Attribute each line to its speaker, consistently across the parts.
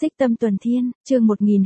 Speaker 1: Xích Tâm Tuần Thiên, chương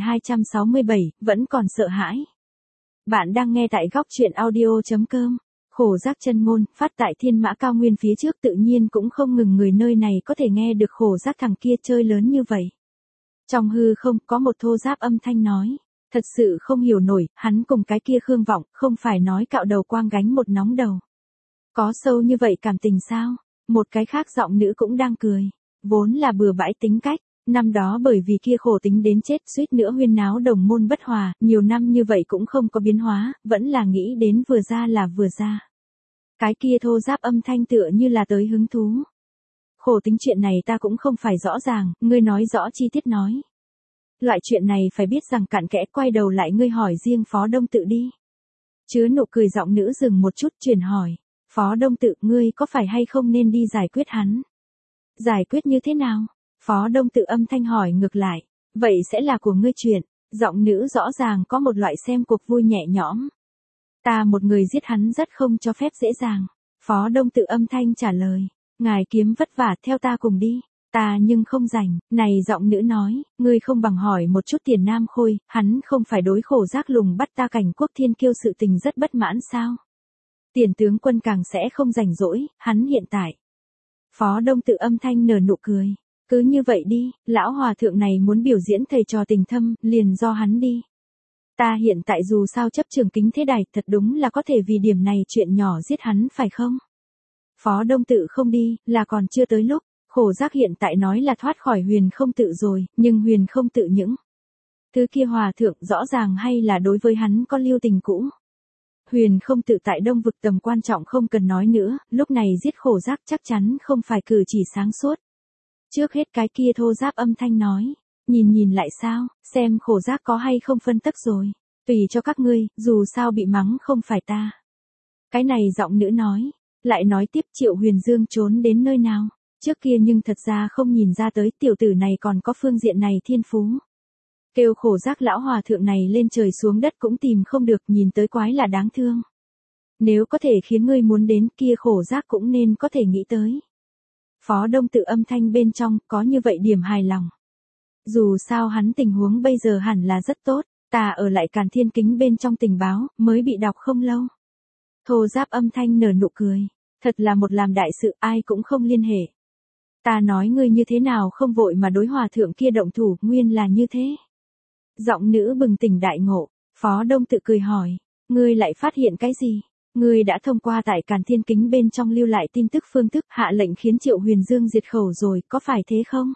Speaker 1: 1267, vẫn còn sợ hãi. Bạn đang nghe tại góc truyện audio.com. Khổ giác chân ngôn, phát tại Thiên Mã Cao Nguyên phía trước tự nhiên cũng không ngừng người nơi này có thể nghe được khổ giác thằng kia chơi lớn như vậy. Trong hư không có một thô giáp âm thanh nói. Thật sự không hiểu nổi, hắn cùng cái kia Khương Vọng, không phải nói cạo đầu quang gánh một nóng đầu. Có sâu như vậy cảm tình sao? Một cái khác giọng nữ cũng đang cười. Vốn là bừa bãi tính cách. Năm đó bởi vì kia khổ tính đến chết suýt nữa huyên náo đồng môn bất hòa, nhiều năm như vậy cũng không có biến hóa, vẫn là nghĩ đến vừa ra là vừa ra. Cái kia thô giáp âm thanh tựa như là tới hứng thú. Khổ tính chuyện này ta cũng không phải rõ ràng, ngươi nói rõ chi tiết nói. Loại chuyện này phải biết rằng cặn kẽ, quay đầu lại ngươi hỏi riêng Phó Đông Tự đi. Chứa nụ cười giọng nữ dừng một chút chuyển hỏi. Phó Đông Tự, ngươi có phải hay không nên đi giải quyết hắn? Giải quyết như thế nào? Phó Đông Tự âm thanh hỏi ngược lại. Vậy sẽ là của ngươi chuyện. Giọng nữ rõ ràng có một loại xem cuộc vui nhẹ nhõm. Ta một người giết hắn rất không cho phép dễ dàng. Phó Đông Tự âm thanh trả lời. Ngài kiếm vất vả, theo ta cùng đi. Ta nhưng không rảnh. Này giọng nữ nói, ngươi không bằng hỏi một chút Tiền Nam Khôi, hắn không phải đối khổ giác lùng bắt ta Cảnh Quốc Thiên Kiêu sự tình rất bất mãn sao? Tiền tướng quân càng sẽ không rảnh rỗi, hắn hiện tại. Phó Đông Tự âm thanh nở nụ cười. Cứ như vậy đi, lão hòa thượng này muốn biểu diễn thầy trò tình thâm, liền do hắn đi. Ta hiện tại dù sao chấp trường Kính Thế Đài, thật đúng là có thể vì điểm này chuyện nhỏ giết hắn phải không? Phó Đông Tự không đi, là còn chưa tới lúc. Khổ giác hiện tại nói là thoát khỏi Huyền Không Tự rồi, nhưng Huyền Không Tự những thứ kia hòa thượng rõ ràng hay là đối với hắn có lưu tình cũ. Huyền Không Tự tại Đông Vực tầm quan trọng không cần nói nữa, lúc này giết khổ giác chắc chắn không phải cử chỉ sáng suốt. Trước hết cái kia thô giáp âm thanh nói, nhìn lại sao, xem khổ giác có hay không phân tức rồi, tùy cho các ngươi, dù sao bị mắng không phải ta. Cái này giọng nữ nói, lại nói tiếp Triệu Huyền Dương trốn đến nơi nào, trước kia nhưng thật ra không nhìn ra tới tiểu tử này còn có phương diện này thiên phú. Kêu khổ giác lão hòa thượng này lên trời xuống đất cũng tìm không được, nhìn tới quái là đáng thương. Nếu có thể khiến ngươi muốn đến kia khổ giác cũng nên có thể nghĩ tới. Phó Đông Tự âm thanh bên trong có như vậy điểm hài lòng. Dù sao hắn tình huống bây giờ hẳn là rất tốt, ta ở lại Càn Thiên Kính bên trong tình báo, mới bị đọc không lâu. Thô giáp âm thanh nở nụ cười, thật là một làm đại sự ai cũng không liên hệ. Ta nói ngươi như thế nào không vội mà đối hòa thượng kia động thủ, nguyên là như thế. Giọng nữ bừng tỉnh đại ngộ, Phó Đông Tự cười hỏi, ngươi lại phát hiện cái gì? Ngươi đã thông qua tại Càn Thiên Kính bên trong lưu lại tin tức phương thức hạ lệnh khiến Triệu Huyền Dương diệt khẩu rồi, có phải thế không?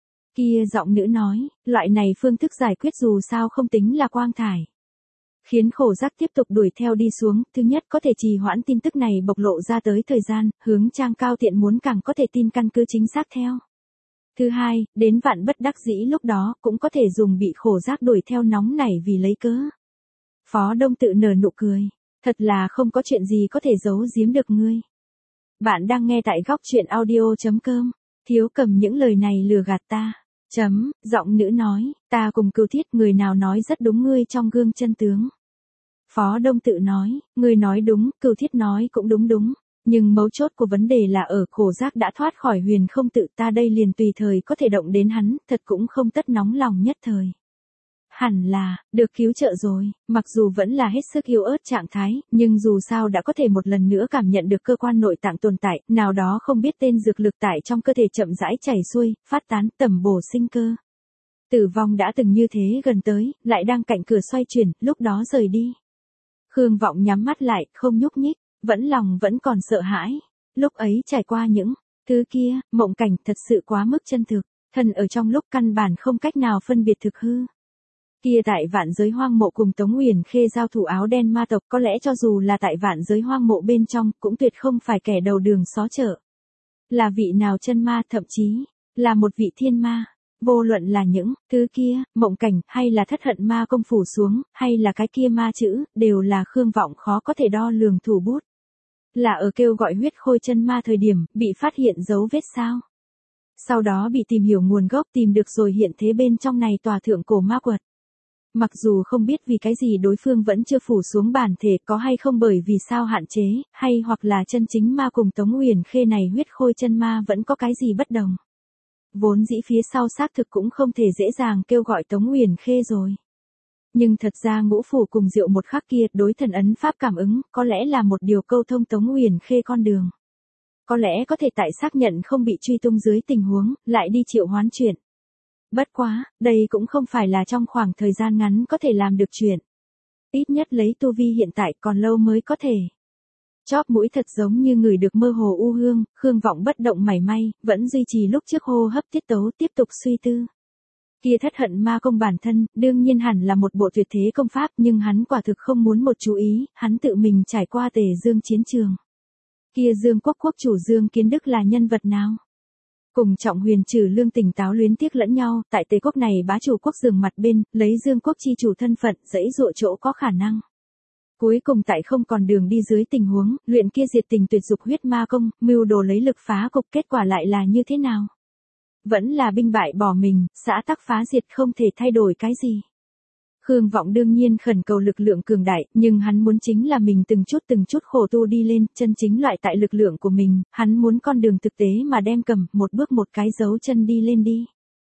Speaker 1: Kia giọng nữ nói, loại này phương thức giải quyết dù sao không tính là quang thải. Khiến khổ giác tiếp tục đuổi theo đi xuống, thứ nhất có thể trì hoãn tin tức này bộc lộ ra tới thời gian, hướng Trang Cao Tiện muốn càng có thể tin căn cứ chính xác theo. Thứ hai, đến vạn bất đắc dĩ lúc đó cũng có thể dùng bị khổ giác đuổi theo nóng nảy vì lấy cớ. Phó Đông Tự nở nụ cười. Thật là không có chuyện gì có thể giấu giếm được ngươi. Bạn đang nghe tại góc truyện audio.com. Thiếu Cầm những lời này lừa gạt ta. Giọng nữ nói, ta cùng Cửu Thiết, người nào nói rất đúng, ngươi trong gương chân tướng. Phó Đông Tự nói, ngươi nói đúng, Cửu Thiết nói cũng đúng. Nhưng mấu chốt của vấn đề là ở khổ giác đã thoát khỏi Huyền Không Tự, ta đây liền tùy thời có thể động đến hắn, thật cũng không tất nóng lòng nhất thời. Hẳn là, được cứu trợ rồi, mặc dù vẫn là hết sức yếu ớt trạng thái, nhưng dù sao đã có thể một lần nữa cảm nhận được cơ quan nội tạng tồn tại, nào đó không biết tên dược lực tại trong cơ thể chậm rãi chảy xuôi, phát tán, tẩm bổ sinh cơ. Tử vong đã từng như thế gần tới, lại đang cạnh cửa xoay chuyển, lúc đó rời đi. Khương Vọng nhắm mắt lại, không nhúc nhích, lòng vẫn còn sợ hãi. Lúc ấy trải qua những thứ kia, mộng cảnh thật sự quá mức chân thực, thần ở trong lúc căn bản không cách nào phân biệt thực hư. Kia tại Vạn Giới Hoang Mộ cùng Tống Uyển Khê giao thủ áo đen ma tộc, có lẽ cho dù là tại Vạn Giới Hoang Mộ bên trong, cũng tuyệt không phải kẻ đầu đường xó chợ. Là vị nào chân ma, thậm chí là một vị thiên ma. Vô luận là những thứ kia, mộng cảnh, hay là thất hận ma công phủ xuống, hay là cái kia ma chữ, đều là Khương Vọng khó có thể đo lường thủ bút. Là ở kêu gọi huyết khôi chân ma thời điểm, bị phát hiện dấu vết sao. Sau đó bị tìm hiểu nguồn gốc, tìm được rồi hiện thế bên trong này tòa thượng cổ ma quật. Mặc dù không biết vì cái gì đối phương vẫn chưa phủ xuống bản thể, có hay không bởi vì sao hạn chế, hay hoặc là chân chính ma cùng Tống Uyển Khê này huyết khôi chân ma vẫn có cái gì bất đồng. vốn dĩ phía sau xác thực cũng không thể dễ dàng kêu gọi Tống Uyển Khê rồi. Nhưng thật ra ngũ phủ cùng diệu một khắc kia đối thần ấn pháp cảm ứng, có lẽ là một điều câu thông Tống Uyển Khê con đường. Có lẽ có thể tại xác nhận không bị truy tung dưới tình huống, lại đi triệu hoán chuyện. Bất quá, đây cũng không phải là trong khoảng thời gian ngắn có thể làm được chuyện. Ít nhất lấy tu vi hiện tại còn lâu mới có thể. Chóp mũi thật giống như người được mơ hồ u hương, Khương Vọng bất động mảy may, vẫn duy trì lúc trước hô hấp tiết tấu tiếp tục suy tư. Kia thất hận ma công bản thân, đương nhiên hẳn là một bộ tuyệt thế công pháp nhưng hắn quả thực không muốn một chú ý, hắn tự mình trải qua Tề Dương chiến trường. Kia Dương quốc quốc chủ Dương Kiến Đức là nhân vật nào? Cùng Trọng Huyền trừ lương tỉnh táo luyến tiếc lẫn nhau, tại Tề quốc này bá chủ quốc giường mặt bên, lấy Dương quốc chi chủ thân phận, dẫy dụa chỗ có khả năng. Cuối cùng tại không còn đường đi dưới tình huống, luyện kia diệt tình tuyệt dục huyết ma công, mưu đồ lấy lực phá cục, kết quả lại là như thế nào? Vẫn là binh bại bỏ mình, xã tắc phá diệt không thể thay đổi cái gì. Khương Vọng đương nhiên khẩn cầu lực lượng cường đại, nhưng hắn muốn chính là mình từng chút khổ tu đi lên, chân chính loại tại lực lượng của mình, hắn muốn con đường thực tế mà đem cầm, một bước một cái dấu chân đi lên đi.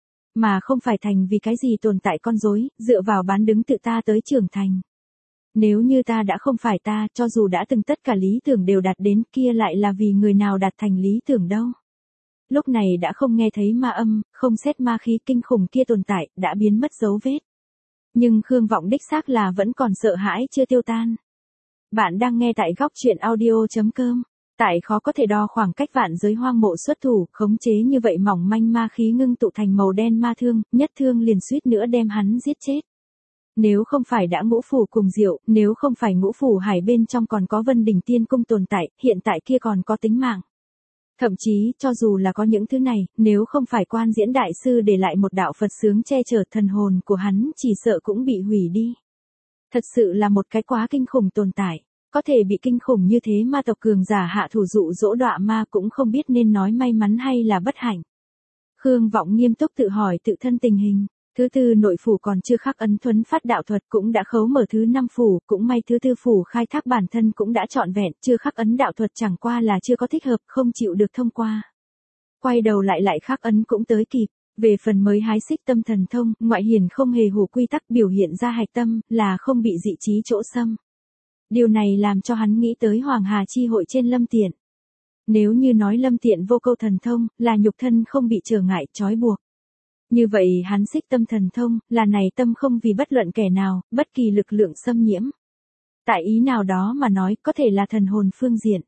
Speaker 1: Mà không phải thành vì cái gì tồn tại con rối, dựa vào bán đứng tự ta tới trưởng thành. Nếu như ta đã không phải ta, cho dù đã từng tất cả lý tưởng đều đạt đến kia lại là vì người nào đạt thành lý tưởng đâu. Lúc này đã không nghe thấy ma âm, không xét ma khí kinh khủng kia tồn tại, đã biến mất dấu vết. Nhưng Khương Vọng đích xác là vẫn còn sợ hãi chưa tiêu tan. Bạn đang nghe tại góc truyện audio.com. Tại khó có thể đo khoảng cách vạn giới hoang mộ xuất thủ, khống chế như vậy mỏng manh ma khí ngưng tụ thành màu đen ma thương, nhất thương liền suýt nữa đem hắn giết chết. Nếu không phải đã ngũ phủ cùng diệu, nếu không phải ngũ phủ hải bên trong còn có Vân Đình Tiên Cung tồn tại, hiện tại kia còn có tính mạng. Thậm chí, cho dù là có những thứ này, nếu không phải Quan Diễn đại sư để lại một đạo Phật xướng che chở thần hồn của hắn, chỉ sợ cũng bị hủy đi. Thật sự là một cái quá kinh khủng tồn tại, có thể bị kinh khủng như thế ma tộc cường giả hạ thủ dụ dỗ đọa ma cũng không biết nên nói may mắn hay là bất hạnh. Khương Vọng nghiêm túc tự hỏi tự thân tình hình. Thứ tư nội phủ còn chưa khắc ấn thuấn phát đạo thuật cũng đã khấu mở thứ 5 phủ, cũng may thứ tư phủ khai thác bản thân cũng đã trọn vẹn, chưa khắc ấn đạo thuật chẳng qua là chưa có thích hợp, không chịu được thông qua. Quay đầu lại khắc ấn cũng tới kịp, về phần mới hái xích tâm thần thông, ngoại hiển không hề hủ quy tắc biểu hiện ra hạch tâm, là không bị dị trí chỗ xâm. Điều này làm cho hắn nghĩ tới Hoàng Hà chi hội trên Lâm Tiện. Nếu như nói Lâm Tiện vô câu thần thông, là nhục thân không bị trở ngại, trói buộc. Như vậy hắn xích tâm thần thông, là này tâm không vì bất luận kẻ nào, bất kỳ lực lượng xâm nhiễm. Tại ý nào đó mà nói có thể là thần hồn phương diện.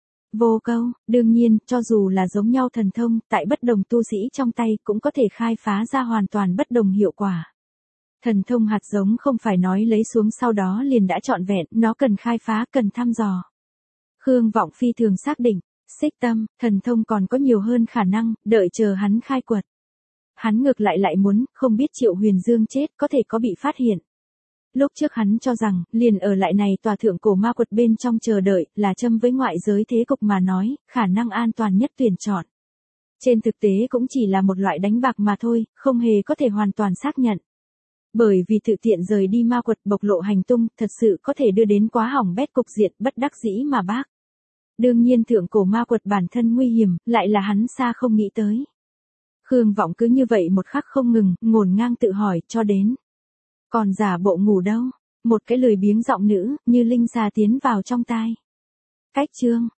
Speaker 1: Vô câu, đương nhiên, cho dù là giống nhau thần thông, tại bất đồng tu sĩ trong tay cũng có thể khai phá ra hoàn toàn bất đồng hiệu quả. Thần thông hạt giống không phải nói lấy xuống sau đó liền đã trọn vẹn, nó cần khai phá, cần thăm dò. Khương Vọng phi thường xác định, xích tâm, thần thông còn có nhiều hơn khả năng, đợi chờ hắn khai quật. Hắn ngược lại muốn, không biết Triệu Huyền Dương chết có thể có bị phát hiện. Lúc trước hắn cho rằng, liền ở lại này tòa thượng cổ ma quật bên trong chờ đợi, là châm với ngoại giới thế cục mà nói, khả năng an toàn nhất tuyển chọn. Trên thực tế cũng chỉ là một loại đánh bạc mà thôi, không hề có thể hoàn toàn xác nhận. Bởi vì tự tiện rời đi ma quật bộc lộ hành tung, thật sự có thể đưa đến quá hỏng bét cục diện bất đắc dĩ mà bác. Đương nhiên thượng cổ ma quật bản thân nguy hiểm, lại là hắn xa không nghĩ tới. Khương Vọng cứ như vậy một khắc không ngừng, ngổn ngang tự hỏi, cho đến. Còn giả bộ ngủ đâu? Một cái lười biếng giọng nữ, như linh xà tiến vào trong tai. Cách chương.